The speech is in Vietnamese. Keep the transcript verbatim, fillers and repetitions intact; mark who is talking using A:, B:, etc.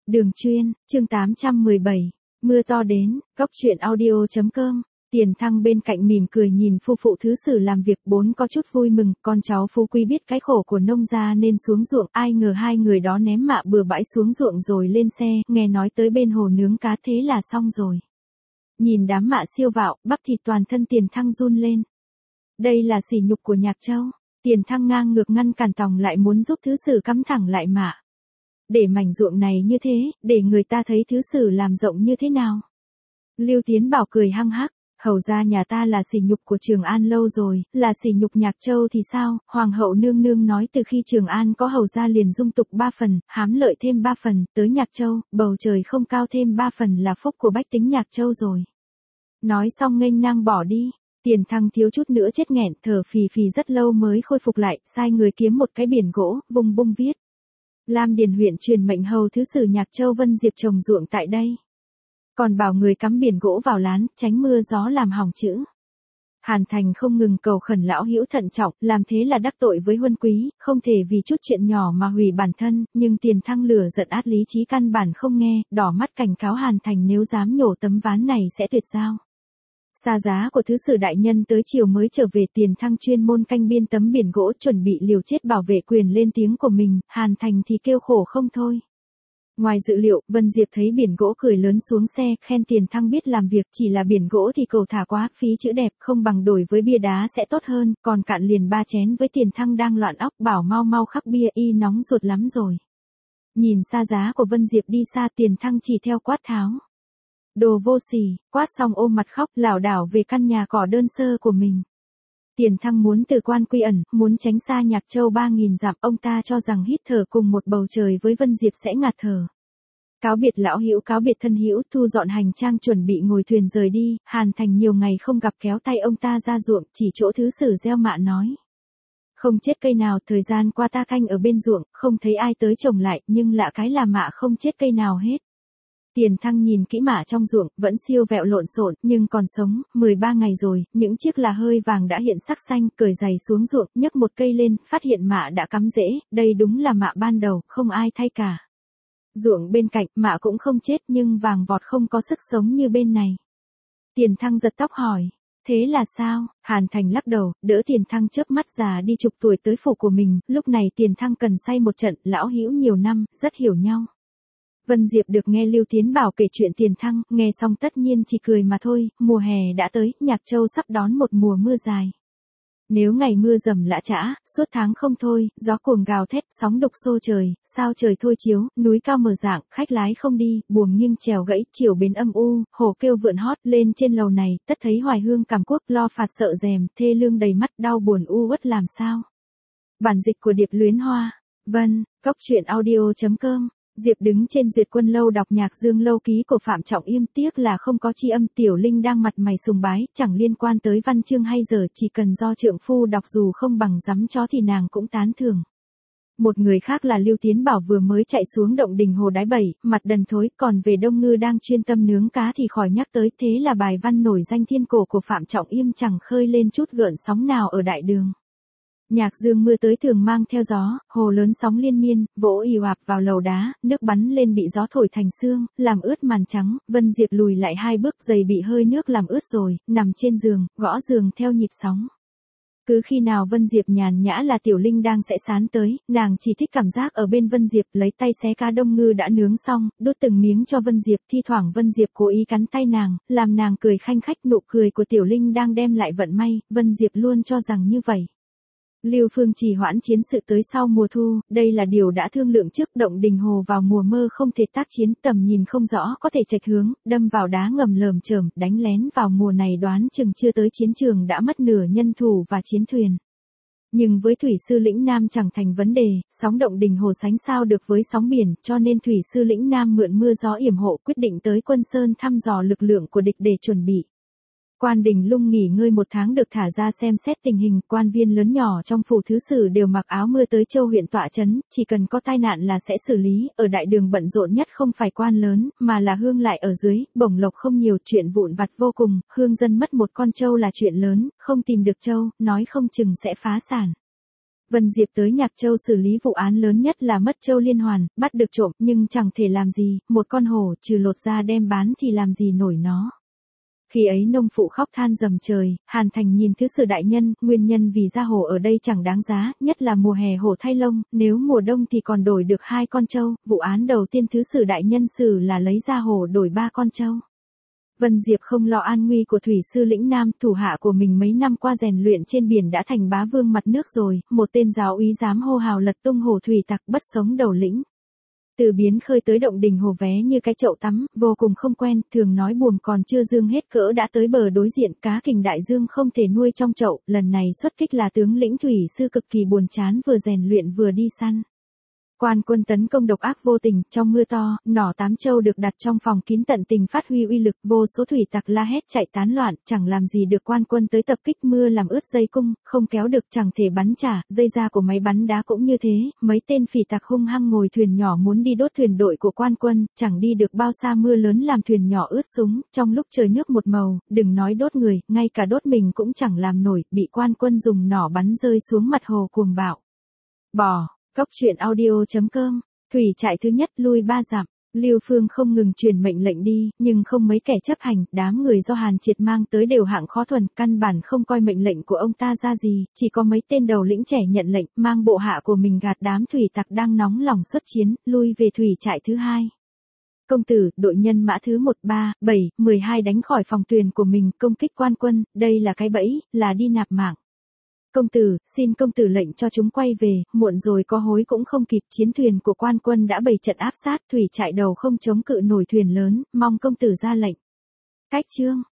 A: Đường chuyên, chương tám trăm mười bảy, mưa to đến, góc truyện audio.com. Tiền Thăng bên cạnh mỉm cười nhìn phu phụ thứ sử làm việc, bốn có chút vui mừng, con cháu Phú Quý biết cái khổ của nông gia nên xuống ruộng, ai ngờ hai người đó ném mạ bừa bãi xuống ruộng rồi lên xe, nghe nói tới bên hồ nướng cá thế là xong rồi. Nhìn đám mạ siêu vạo, bắp thịt toàn thân Tiền Thăng run lên. Đây là sỉ nhục của Nhạc Châu. Tiền Thăng ngang ngược ngăn cản tòng lại muốn giúp thứ sử cắm thẳng lại mạ. Để mảnh ruộng này như thế, để người ta thấy thứ sử làm rộng như thế nào. Lưu Tiến Bảo cười hăng hắc, hầu ra nhà ta là sỉ nhục của Trường An lâu rồi, là sỉ nhục Nhạc Châu thì sao, Hoàng hậu nương nương nói từ khi Trường An có hầu ra liền dung tục ba phần, hám lợi thêm ba phần, tới Nhạc Châu, bầu trời không cao thêm ba phần là phúc của bách tính Nhạc Châu rồi. Nói xong nghênh ngang bỏ đi. Tiền Thăng thiếu chút nữa chết nghẹn, thở phì phì rất lâu mới khôi phục lại, sai người kiếm một cái biển gỗ, bung bung viết. Lam Điền huyện truyền mệnh hầu thứ sử Nhạc Châu Vân Diệp trồng ruộng tại đây. Còn bảo người cắm biển gỗ vào lán, tránh mưa gió làm hỏng chữ. Hàn Thành không ngừng cầu khẩn lão hữu thận trọng, làm thế là đắc tội với huân quý, không thể vì chút chuyện nhỏ mà hủy bản thân, nhưng Tiền Thăng lửa giận át lý trí căn bản không nghe, đỏ mắt cảnh cáo Hàn Thành nếu dám nhổ tấm ván này sẽ tuyệt giao. Xa giá của thứ sử đại nhân tới chiều mới trở về. Tiền Thăng chuyên môn canh biên tấm biển gỗ chuẩn bị liều chết bảo vệ quyền lên tiếng của mình, Hàn Thành thì kêu khổ không thôi. Ngoài dự liệu, Vân Diệp thấy biển gỗ cười lớn xuống xe, khen Tiền Thăng biết làm việc, chỉ là biển gỗ thì cầu thả quá, phí chữ đẹp, không bằng đổi với bia đá sẽ tốt hơn, còn cạn liền ba chén với Tiền Thăng đang loạn óc, bảo mau mau khắc bia, y nóng ruột lắm rồi. Nhìn xa giá của Vân Diệp đi xa, Tiền Thăng chỉ theo quát tháo. Đồ vô sỉ, quát xong ôm mặt khóc, lảo đảo về căn nhà cỏ đơn sơ của mình. Tiền Thăng muốn từ quan quy ẩn, muốn tránh xa Nhạc Châu ba nghìn dặm, ông ta cho rằng hít thở cùng một bầu trời với Vân Diệp sẽ ngạt thở. Cáo biệt lão hữu, cáo biệt thân hữu, thu dọn hành trang chuẩn bị ngồi thuyền rời đi, Hàn Thành nhiều ngày không gặp kéo tay ông ta ra ruộng, chỉ chỗ thứ sử gieo mạ nói. Không chết cây nào, thời gian qua ta canh ở bên ruộng, không thấy ai tới trồng lại, nhưng lạ cái là mạ không chết cây nào hết. Tiền Thăng nhìn kỹ mạ trong ruộng, vẫn siêu vẹo lộn xộn, nhưng còn sống, mười ba ngày rồi, những chiếc là hơi vàng đã hiện sắc xanh, cởi giày xuống ruộng, nhấc một cây lên, phát hiện mạ đã cắm rễ, đây đúng là mạ ban đầu, không ai thay cả. Ruộng bên cạnh, mạ cũng không chết nhưng vàng vọt không có sức sống như bên này. Tiền Thăng giật tóc hỏi, thế là sao? Hàn Thành lắc đầu, đỡ Tiền Thăng chớp mắt già đi chục tuổi tới phủ của mình, lúc này Tiền Thăng cần say một trận, lão hữu nhiều năm, rất hiểu nhau. Vân Diệp được nghe Lưu Tiến Bảo kể chuyện Tiền Thăng, nghe xong tất nhiên chỉ cười mà thôi, mùa hè đã tới, Nhạc Châu sắp đón một mùa mưa dài. Nếu ngày mưa rầm lã chã, suốt tháng không thôi, gió cuồng gào thét, sóng đục xô trời, sao trời thôi chiếu, núi cao mở rạng, khách lái không đi, buồm nghiêng chèo gãy, chiều bến âm u, hồ kêu vượn hót, lên trên lầu này, tất thấy hoài hương cảm quốc, lo phạt sợ rèm, thê lương đầy mắt, đau buồn u uất làm sao. Bản dịch của Điệp Luyến Hoa. Vân, góc truyện audio.com. Diệp đứng trên duyệt quân lâu đọc Nhạc Dương Lâu Ký của Phạm Trọng Yêm, tiếc là không có chi âm. Tiểu Linh đang mặt mày sùng bái, chẳng liên quan tới văn chương hay giờ, chỉ cần do trượng phu đọc dù không bằng dắm chó thì nàng cũng tán thưởng. Một người khác là Lưu Tiến Bảo vừa mới chạy xuống động đình hồ đáy bảy, mặt đần thối, còn về Đông Ngư đang chuyên tâm nướng cá thì khỏi nhắc tới, thế là bài văn nổi danh thiên cổ của Phạm Trọng Yêm chẳng khơi lên chút gợn sóng nào ở đại đường. Nhạc Dương mưa tới thường mang theo gió, hồ lớn sóng liên miên, vỗ ì ạt vào lầu đá, nước bắn lên bị gió thổi thành sương, làm ướt màn trắng. Vân Diệp lùi lại hai bước, giày bị hơi nước làm ướt rồi, nằm trên giường, gõ giường theo nhịp sóng. Cứ khi nào Vân Diệp nhàn nhã là Tiểu Linh đang sẽ sán tới, nàng chỉ thích cảm giác ở bên Vân Diệp, lấy tay xé cá Đông Ngư đã nướng xong, đút từng miếng cho Vân Diệp, thi thoảng Vân Diệp cố ý cắn tay nàng, làm nàng cười khanh khách. Nụ cười của Tiểu Linh đang đem lại vận may, Vân Diệp luôn cho rằng như vậy. Lưu Phương trì hoãn chiến sự tới sau mùa thu, đây là điều đã thương lượng trước. Động đình hồ vào mùa mơ không thể tác chiến, tầm nhìn không rõ, có thể chệch hướng, đâm vào đá ngầm lởm chởm, đánh lén vào mùa này đoán chừng chưa tới chiến trường đã mất nửa nhân thủ và chiến thuyền. Nhưng với thủy sư lĩnh Nam chẳng thành vấn đề, sóng động đình hồ sánh sao được với sóng biển, cho nên thủy sư lĩnh Nam mượn mưa gió yểm hộ quyết định tới Quân Sơn thăm dò lực lượng của địch để chuẩn bị. Quan Đình Lung nghỉ ngơi một tháng được thả ra xem xét tình hình, quan viên lớn nhỏ trong phủ thứ sử đều mặc áo mưa tới Châu huyện tọa trấn, chỉ cần có tai nạn là sẽ xử lý. Ở đại đường bận rộn nhất không phải quan lớn, mà là hương lại ở dưới, bổng lộc không nhiều, chuyện vụn vặt vô cùng, hương dân mất một con trâu là chuyện lớn, không tìm được trâu, nói không chừng sẽ phá sản. Vân Diệp tới Nhạc Châu xử lý vụ án lớn nhất là mất Châu Liên Hoàn, bắt được trộm nhưng chẳng thể làm gì, một con hổ trừ lột ra đem bán thì làm gì nổi nó. Khi ấy nông phụ khóc than dầm trời, Hàn Thành nhìn thứ sử đại nhân, nguyên nhân vì ra hổ ở đây chẳng đáng giá, nhất là mùa hè hổ thay lông, nếu mùa đông thì còn đổi được hai con trâu, vụ án đầu tiên thứ sử đại nhân xử là lấy ra hổ đổi ba con trâu. Vân Diệp không lo an nguy của thủy sư lĩnh Nam, thủ hạ của mình mấy năm qua rèn luyện trên biển đã thành bá vương mặt nước rồi, một tên giáo úy dám hô hào lật tung hổ thủy tặc bất sống đầu lĩnh. Từ biến khơi tới động đình hồ vé như cái chậu tắm, vô cùng không quen, thường nói buồm còn chưa dương hết cỡ đã tới bờ đối diện, cá kình đại dương không thể nuôi trong chậu, lần này xuất kích là tướng lĩnh thủy sư cực kỳ buồn chán vừa rèn luyện vừa đi săn. Quan quân tấn công độc ác vô tình, trong mưa to, nỏ tám châu được đặt trong phòng kín tận tình phát huy uy lực, vô số thủy tặc la hét chạy tán loạn, chẳng làm gì được quan quân tới tập kích mưa làm ướt dây cung, không kéo được chẳng thể bắn trả, dây da của máy bắn đá cũng như thế, mấy tên phỉ tặc hung hăng ngồi thuyền nhỏ muốn đi đốt thuyền đội của quan quân, chẳng đi được bao xa mưa lớn làm thuyền nhỏ ướt súng, trong lúc trời nước một màu, đừng nói đốt người, ngay cả đốt mình cũng chẳng làm nổi, bị quan quân dùng nỏ bắn rơi xuống mặt hồ cuồng bạo. Bò. Cốc truyện audio chấm com, thủy trại thứ nhất lui ba dặm, Lưu Phương không ngừng truyền mệnh lệnh đi, nhưng không mấy kẻ chấp hành, đám người do Hàn Triệt mang tới đều hạng khó thuần, căn bản không coi mệnh lệnh của ông ta ra gì, chỉ có mấy tên đầu lĩnh trẻ nhận lệnh, mang bộ hạ của mình gạt đám thủy tặc đang nóng lòng xuất chiến, lui về thủy trại thứ hai. Công tử, đội nhân mã thứ một ba, bảy, mười hai đánh khỏi phòng thuyền của mình, công kích quan quân, đây là cái bẫy, là đi nạp mạng. Công tử, xin công tử lệnh cho chúng quay về, muộn rồi có hối cũng không kịp, chiến thuyền của quan quân đã bày trận áp sát, thủy trại đầu không chống cự nổi thuyền lớn, mong công tử ra lệnh. Cách chương